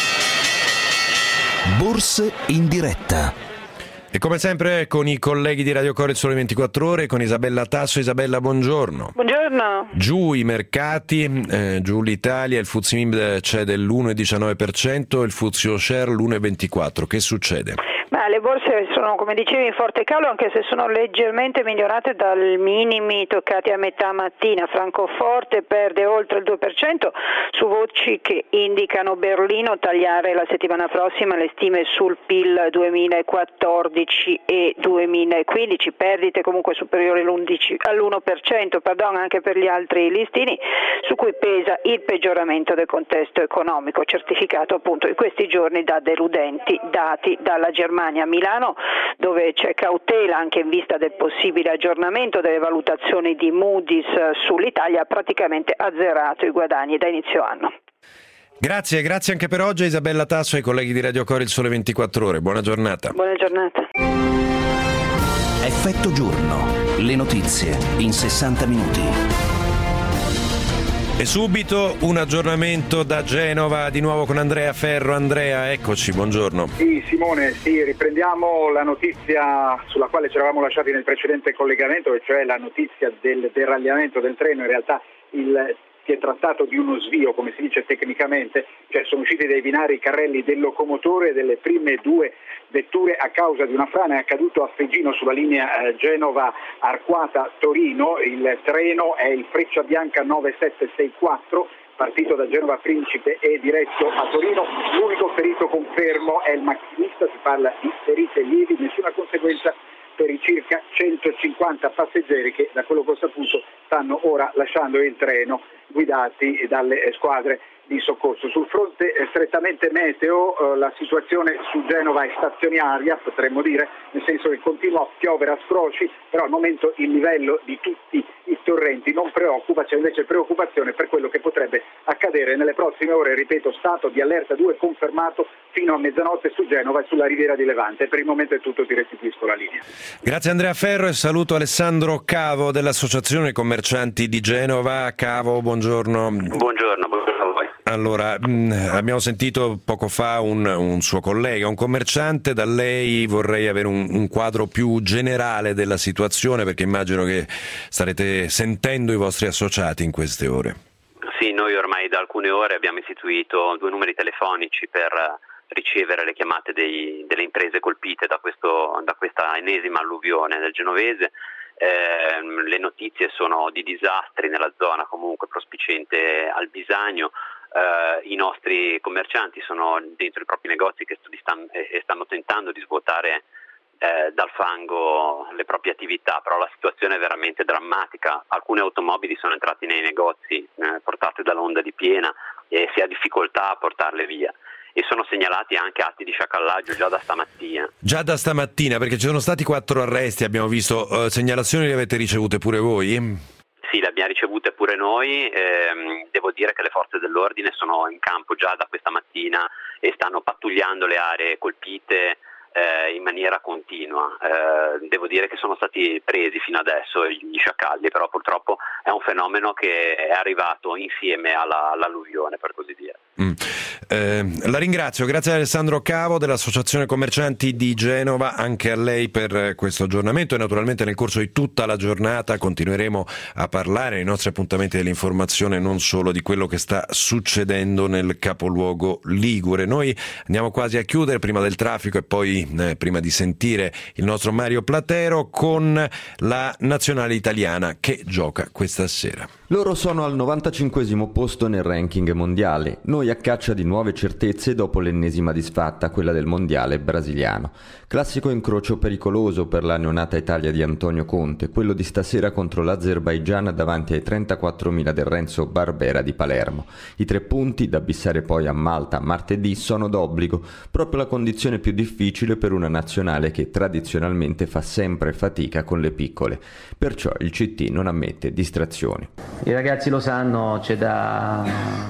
Borse in diretta. E come sempre con i colleghi di Radio Cora Il Sole ventiquattro Ore, con Isabella Tasso. Isabella, buongiorno. Buongiorno. Giù i mercati, eh, giù l'Italia, il F T S E M I B cede l'uno virgola diciannove per cento, il F T S E O Share l'uno virgola ventiquattro per cento. Che succede? Ma le borse sono, come dicevi, in forte calo, anche se sono leggermente migliorate dal minimi toccati a metà mattina. Francoforte perde oltre il due per cento su voci che indicano Berlino tagliare la settimana prossima le stime sul P I L duemilaquattordici e duemilaquindici, perdite comunque superiori all'uno per cento, pardon, anche per gli altri listini, su cui pesa il peggioramento del contesto economico, certificato appunto in questi giorni da deludenti dati dalla Germania. A Milano, dove c'è cautela anche in vista del possibile aggiornamento delle valutazioni di Moody's sull'Italia, ha praticamente azzerato i guadagni da inizio anno. Grazie, grazie anche per oggi Isabella Tasso e ai colleghi di Radio Cora Il Sole ventiquattro Ore. Buona giornata. Buona giornata. Effetto giorno. Le notizie in sessanta minuti. E subito un aggiornamento da Genova, di nuovo con Andrea Ferro. Andrea, eccoci, buongiorno. Sì, Simone, sì, riprendiamo la notizia sulla quale ci eravamo lasciati nel precedente collegamento, e cioè la notizia del deragliamento del treno. In realtà il si è trattato di uno svio, come si dice tecnicamente, cioè sono usciti dai binari i carrelli del locomotore delle prime due vetture a causa di una frana. È accaduto a Fegino sulla linea eh, Genova-Arquata-Torino. Il treno è il Frecciabianca nove sette sei quattro, partito da Genova Principe e diretto a Torino. L'unico ferito confermo è il macchinista, si parla di ferite lievi, nessuna conseguenza per i circa centocinquanta passeggeri che, da quello che ho saputo, stanno ora lasciando il treno, guidati dalle squadre di soccorso. Sul fronte eh, strettamente meteo eh, la situazione su Genova è stazionaria, potremmo dire, nel senso che continua a piovere a sfroci, però al momento il livello di tutti i torrenti non preoccupa, c'è invece preoccupazione per quello che potrebbe accadere nelle prossime ore. Ripeto, stato di allerta due confermato fino a mezzanotte su Genova e sulla riviera di Levante. Per il momento è tutto, ti restituisco la linea. Grazie Andrea Ferro e saluto Alessandro Cavo dell'Associazione Commercianti di Genova. Cavo, buongiorno. Buongiorno, buongiorno a voi. Allora, mh, abbiamo sentito poco fa un, un suo collega, un commerciante. Da lei vorrei avere un, un quadro più generale della situazione, perché immagino che starete sentendo i vostri associati in queste ore. Sì, noi ormai da alcune ore abbiamo istituito due numeri telefonici per ricevere le chiamate dei, delle imprese colpite da, questo, da questa ennesima alluvione del Genovese. Eh, le notizie sono di disastri nella zona comunque prospiciente al Bisagno. Eh, I nostri commercianti sono dentro i propri negozi che stanno, e stanno tentando di svuotare eh, dal fango le proprie attività, però la situazione è veramente drammatica. Alcune automobili sono entrate nei negozi eh, portate dall'onda di piena e si ha difficoltà a portarle via. E sono segnalati anche atti di sciacallaggio già da stamattina. Già da stamattina, perché ci sono stati quattro arresti, abbiamo visto. Uh, segnalazioni le avete ricevute pure voi? Sì, le abbiamo ricevute pure noi. Ehm, devo dire che le forze dell'ordine sono in campo già da questa mattina e stanno pattugliando le aree colpite eh, in maniera continua. Eh, devo dire che sono stati presi fino adesso gli sciacalli, però purtroppo è un fenomeno che è arrivato insieme alla, all'alluvione, per così dire. Mm. Eh, la ringrazio, grazie a Alessandro Cavo dell'Associazione Commercianti di Genova, anche a lei per questo aggiornamento, e naturalmente nel corso di tutta la giornata continueremo a parlare nei nostri appuntamenti dell'informazione non solo di quello che sta succedendo nel capoluogo ligure. Noi andiamo quasi a chiudere prima del traffico e poi eh, prima di sentire il nostro Mario Platero con la nazionale italiana che gioca questa sera. Loro sono al novantacinquesimo posto nel ranking mondiale, noi a caccia di nuove certezze dopo l'ennesima disfatta, quella del mondiale brasiliano. Classico incrocio pericoloso per la neonata Italia di Antonio Conte, quello di stasera contro l'Azerbaigian davanti ai trentaquattromila del Renzo Barbera di Palermo. I tre punti, da bissare poi a Malta martedì, sono d'obbligo, proprio la condizione più difficile per una nazionale che tradizionalmente fa sempre fatica con le piccole. Perciò il C T non ammette distrazioni. I ragazzi lo sanno, c'è da,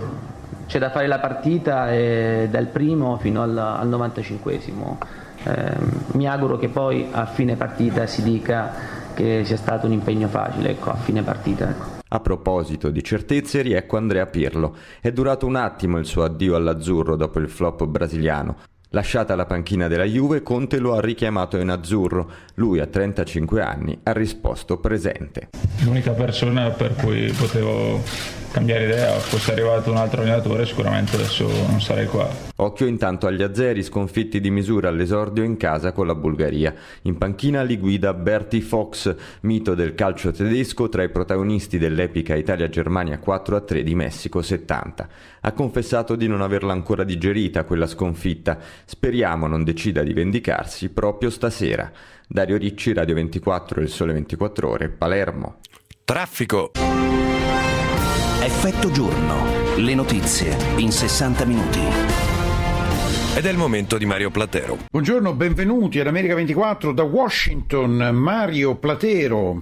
c'è da fare la partita e dal primo fino al, al novantacinquesimo. Eh, mi auguro che poi a fine partita si dica che sia stato un impegno facile, ecco, a fine partita. Ecco. A proposito di certezze, riecco Andrea Pirlo. È durato un attimo il suo addio all'azzurro dopo il flop brasiliano. Lasciata la panchina della Juve, Conte lo ha richiamato in azzurro. Lui, a trentacinque anni, ha risposto presente. L'unica persona per cui potevo cambiare idea, fosse arrivato un altro allenatore, sicuramente adesso non sarei qua. Occhio intanto agli azzeri, sconfitti di misura all'esordio in casa con la Bulgaria. In panchina li guida Bertie Fox, mito del calcio tedesco, tra i protagonisti dell'epica Italia-Germania quattro a tre di Messico settanta. Ha confessato di non averla ancora digerita quella sconfitta. Speriamo non decida di vendicarsi proprio stasera. Dario Ricci, Radio ventiquattro e Il Sole ventiquattro Ore, Palermo. Traffico. Effetto giorno. Le notizie in sessanta minuti. Ed è il momento di Mario Platero. Buongiorno, benvenuti ad America ventiquattro da Washington, Mario Platero.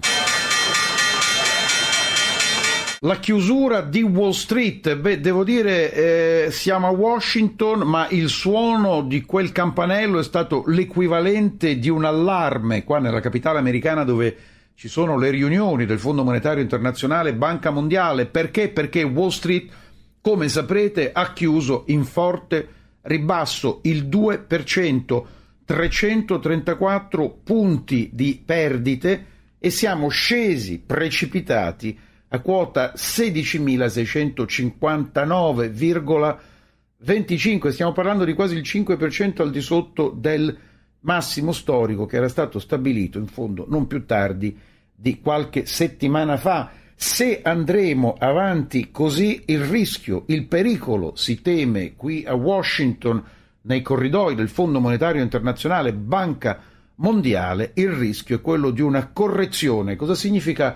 La chiusura di Wall Street, beh, devo dire, eh, siamo a Washington, ma il suono di quel campanello è stato l'equivalente di un allarme qua nella capitale americana, dove ci sono le riunioni del Fondo Monetario Internazionale, Banca Mondiale. Perché? Perché Wall Street, come saprete, ha chiuso in forte ribasso il due per cento, trecentotrentaquattro punti di perdite, e siamo scesi precipitati a quota sedicimilaseicentocinquantanove virgola venticinque. Stiamo parlando di quasi il cinque per cento al di sotto del massimo storico che era stato stabilito in fondo non più tardi di qualche settimana fa. Se andremo avanti così, il rischio, il pericolo, si teme qui a Washington, nei corridoi del Fondo Monetario Internazionale, Banca Mondiale, il rischio è quello di una correzione. Cosa significa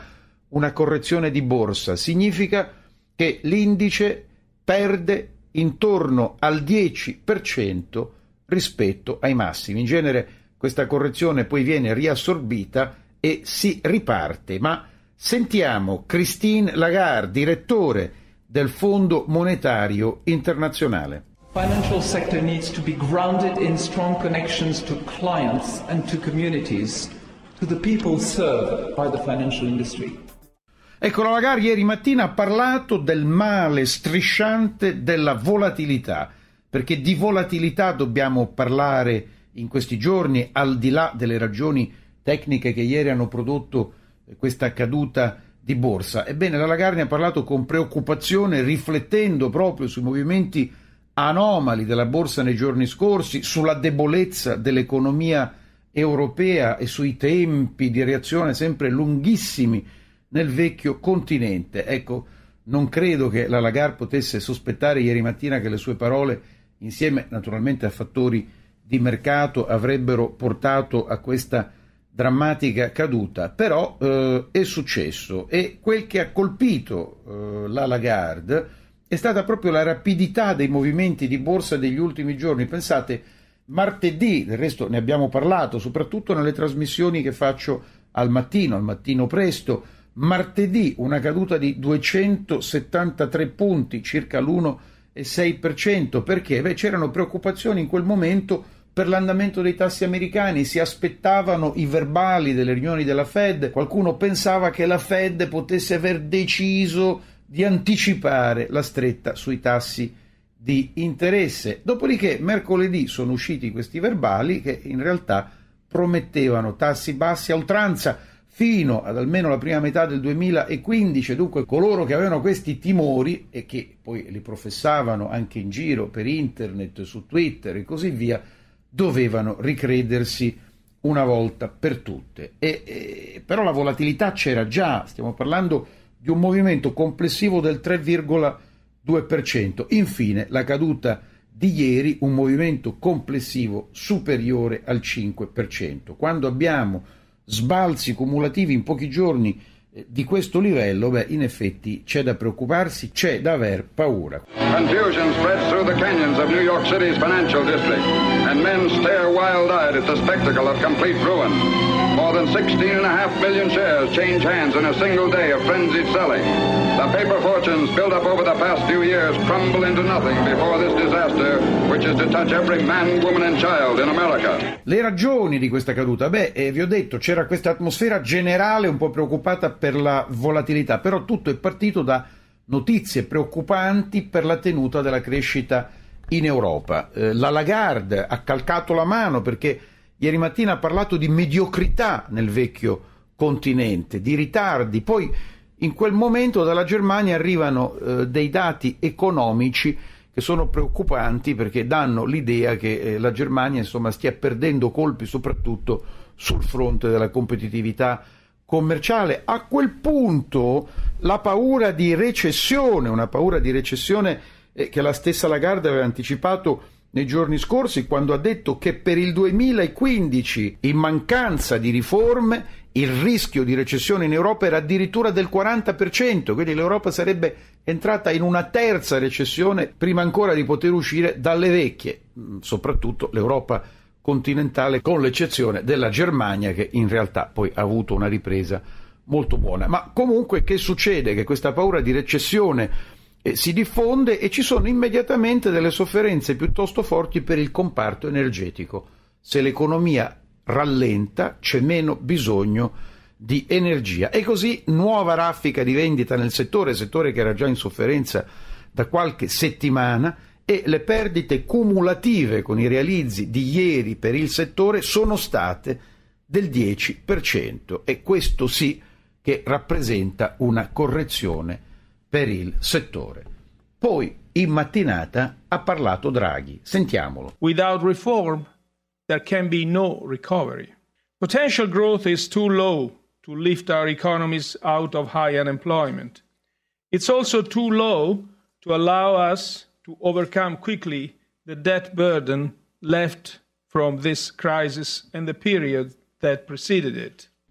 una correzione di borsa? Significa che l'indice perde intorno al dieci per cento rispetto ai massimi. In genere questa correzione poi viene riassorbita e si riparte. Ma sentiamo Christine Lagarde, direttore del Fondo Monetario Internazionale. Financial sector needs to be grounded in strong connections to clients and to communities, to the people served by the financial industry. Ecco, la Lagarde ieri mattina ha parlato del male strisciante della volatilità, perché di volatilità dobbiamo parlare in questi giorni, al di là delle ragioni tecniche che ieri hanno prodotto questa caduta di borsa. Ebbene, la Lagarde ha parlato con preoccupazione, riflettendo proprio sui movimenti anomali della borsa nei giorni scorsi, sulla debolezza dell'economia europea e sui tempi di reazione sempre lunghissimi nel vecchio continente. Ecco, non credo che la Lagarde potesse sospettare ieri mattina che le sue parole, insieme naturalmente a fattori di mercato, avrebbero portato a questa drammatica caduta, però eh, è successo, e quel che ha colpito eh, la Lagarde è stata proprio la rapidità dei movimenti di borsa degli ultimi giorni. Pensate, martedì, del resto ne abbiamo parlato, soprattutto nelle trasmissioni che faccio al mattino, al mattino presto, martedì una caduta di duecentosettantatré punti, circa l'uno virgola sei per cento, perché beh, c'erano preoccupazioni in quel momento per l'andamento dei tassi americani, si aspettavano i verbali delle riunioni della Fed, qualcuno pensava che la Fed potesse aver deciso di anticipare la stretta sui tassi di interesse. Dopodiché mercoledì sono usciti questi verbali che in realtà promettevano tassi bassi a oltranza fino ad almeno la prima metà del duemilaquindici. Dunque coloro che avevano questi timori e che poi li professavano anche in giro per internet, su Twitter e così via, dovevano ricredersi una volta per tutte. E, e, però la volatilità c'era già, stiamo parlando di un movimento complessivo del tre virgola due per cento. Infine la caduta di ieri, un movimento complessivo superiore al cinque per cento. Quando abbiamo sbalzi cumulativi in pochi giorni eh, di questo livello, beh, in effetti c'è da preoccuparsi, c'è da aver paura. Confusion spreads through the canyons of New York City's financial district, and men stare wild-eyed at the spectacle of complete ruin. More than sixteen and a half million shares change hands in a single day of frenzied selling. The paper fortunes built up over the past few years crumble into nothing before this disaster, which is to touch every man, woman and child in America. Le ragioni di questa caduta? Beh, eh, vi ho detto, c'era questa atmosfera generale un po' preoccupata per la volatilità, però tutto è partito da notizie preoccupanti per la tenuta della crescita in Europa. Eh, la Lagarde ha calcato la mano perché ieri mattina ha parlato di mediocrità nel vecchio continente, di ritardi. Poi in quel momento dalla Germania arrivano eh, dei dati economici che sono preoccupanti perché danno l'idea che eh, la Germania insomma stia perdendo colpi soprattutto sul fronte della competitività commerciale. A quel punto la paura di recessione, una paura di recessione eh, che la stessa Lagarde aveva anticipato nei giorni scorsi, quando ha detto che per il duemilaquindici, in mancanza di riforme, il rischio di recessione in Europa era addirittura del quaranta per cento, quindi l'Europa sarebbe entrata in una terza recessione prima ancora di poter uscire dalle vecchie, soprattutto l'Europa continentale, con l'eccezione della Germania, che in realtà poi ha avuto una ripresa molto buona. Ma comunque che succede? Che questa paura di recessione Eh, si diffonde e ci sono immediatamente delle sofferenze piuttosto forti per il comparto energetico. Se l'economia rallenta c'è meno bisogno di energia e così nuova raffica di vendita nel settore, settore che era già in sofferenza da qualche settimana, e le perdite cumulative con i realizzi di ieri per il settore sono state del dieci per cento, e questo sì che rappresenta una correzione per il settore. Poi in mattinata ha parlato Draghi. Sentiamolo. Without reform, there can be no recovery. Potential growth is too low to lift our economies out of high unemployment. It's also too low to allow us to overcome quickly the debt burden left from this crisis and the period that preceded it.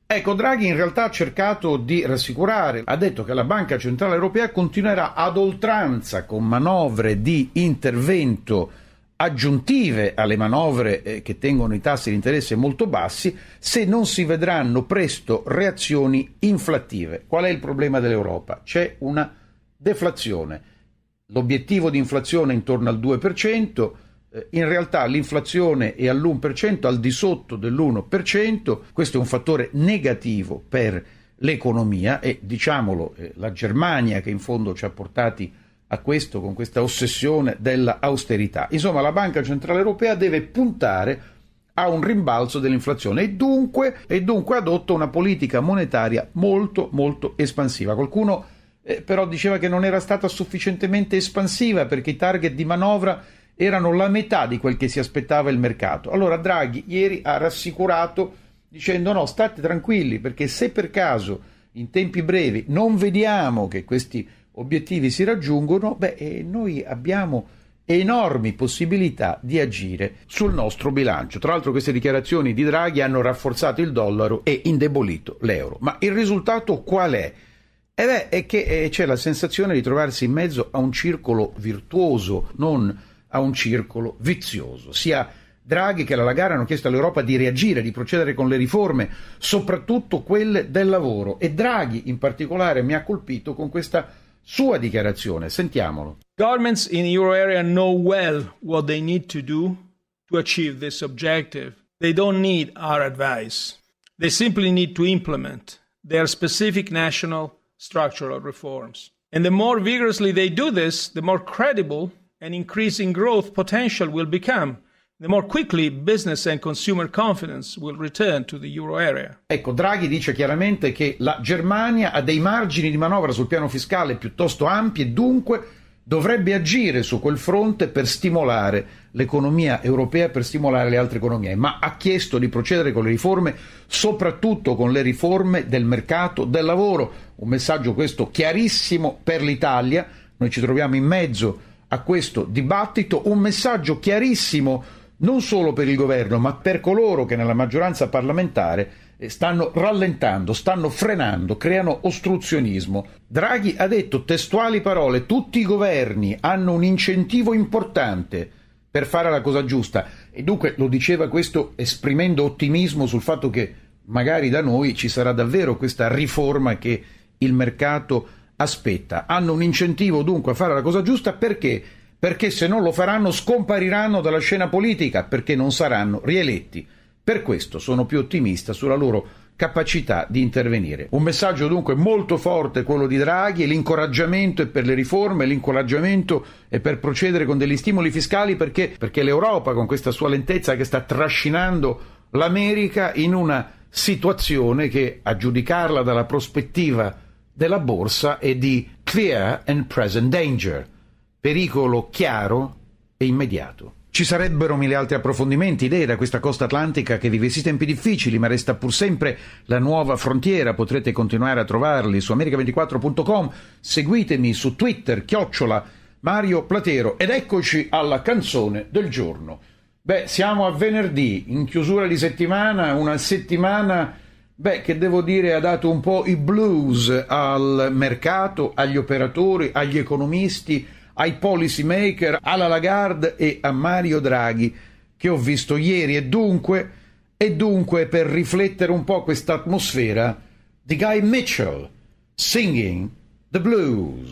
Ecco, Draghi in realtà ha cercato di rassicurare, ha detto che la Banca Centrale Europea continuerà ad oltranza con manovre di intervento aggiuntive alle manovre eh, che tengono i tassi di interesse molto bassi, se non si vedranno presto reazioni inflattive. Qual è il problema dell'Europa? C'è una deflazione. L'obiettivo di inflazione è intorno al due per cento, eh, in realtà l'inflazione è all'uno per cento, al di sotto dell'uno per cento, questo è un fattore negativo per l'economia e, diciamolo, eh, la Germania che in fondo ci ha portati a questo con questa ossessione dell'austerità. Insomma, la Banca Centrale Europea deve puntare a un rimbalzo dell'inflazione e dunque, e dunque adotta una politica monetaria molto molto espansiva. Qualcuno eh, però diceva che non era stata sufficientemente espansiva perché i target di manovra erano la metà di quel che si aspettava il mercato. Allora Draghi ieri ha rassicurato dicendo no, state tranquilli, perché se per caso in tempi brevi non vediamo che questi obiettivi si raggiungono, beh, eh, noi abbiamo enormi possibilità di agire sul nostro bilancio. Tra l'altro queste dichiarazioni di Draghi hanno rafforzato il dollaro e indebolito l'euro. Ma il risultato qual è? Eh beh, è che eh, c'è la sensazione di trovarsi in mezzo a un circolo virtuoso, non a un circolo vizioso. Sia Draghi che la Lagarde hanno chiesto all'Europa di reagire, di procedere con le riforme, soprattutto quelle del lavoro. E Draghi in particolare mi ha colpito con questa sua dichiarazione. Sentiamolo. Governments in the euro area know well what they need to do to achieve this objective. They don't need our advice. They simply need to implement their specific national structural reforms. And the more vigorously they do this, the more credible and increasing growth potential will become. The more quickly business and consumer confidence will return to the euro area. Ecco, Draghi dice chiaramente che la Germania ha dei margini di manovra sul piano fiscale piuttosto ampi e dunque dovrebbe agire su quel fronte per stimolare l'economia europea, per stimolare le altre economie, ma ha chiesto di procedere con le riforme, soprattutto con le riforme del mercato del lavoro. Un messaggio questo chiarissimo per l'Italia, noi ci troviamo in mezzo a questo dibattito, un messaggio chiarissimo non solo per il governo, ma per coloro che nella maggioranza parlamentare stanno rallentando, stanno frenando, creano ostruzionismo. Draghi ha detto testuali parole: tutti i governi hanno un incentivo importante per fare la cosa giusta, e dunque lo diceva questo esprimendo ottimismo sul fatto che magari da noi ci sarà davvero questa riforma che il mercato aspetta. Hanno un incentivo dunque a fare la cosa giusta perché? Perché se non lo faranno scompariranno dalla scena politica, perché non saranno rieletti. Per questo sono più ottimista sulla loro capacità di intervenire. Un messaggio dunque molto forte quello di Draghi, e l'incoraggiamento è per le riforme, l'incoraggiamento è per procedere con degli stimoli fiscali, perché, perché l'Europa con questa sua lentezza che sta trascinando l'America in una situazione che, a giudicarla dalla prospettiva della borsa, è di clear and present danger, pericolo chiaro e immediato. Ci sarebbero mille altri approfondimenti, idee da questa costa atlantica che vive sì tempi difficili, ma resta pur sempre la nuova frontiera. Potrete continuare a trovarli su america ventiquattro punto com, seguitemi su Twitter, chiocciola Mario Platero, ed eccoci alla canzone del giorno. Beh, siamo a venerdì, in chiusura di settimana, una settimana beh, che devo dire ha dato un po' i blues al mercato, agli operatori, agli economisti, ai policy maker, alla Lagarde e a Mario Draghi, che ho visto ieri, e dunque, e dunque per riflettere un po' questa atmosfera di Guy Mitchell, Singing the Blues.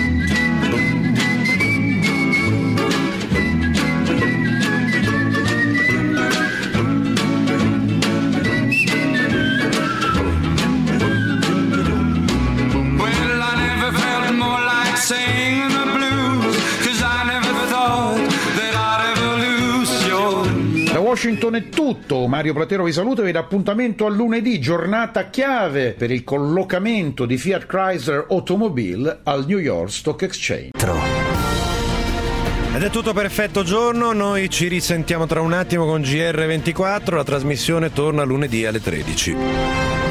Washington è tutto, Mario Platero vi saluta e vi dà appuntamento a lunedì, giornata chiave per il collocamento di Fiat Chrysler Automobile al New York Stock Exchange. Ed è tutto per Effetto Giorno, noi ci risentiamo tra un attimo con G R ventiquattro, la trasmissione torna lunedì alle tredici.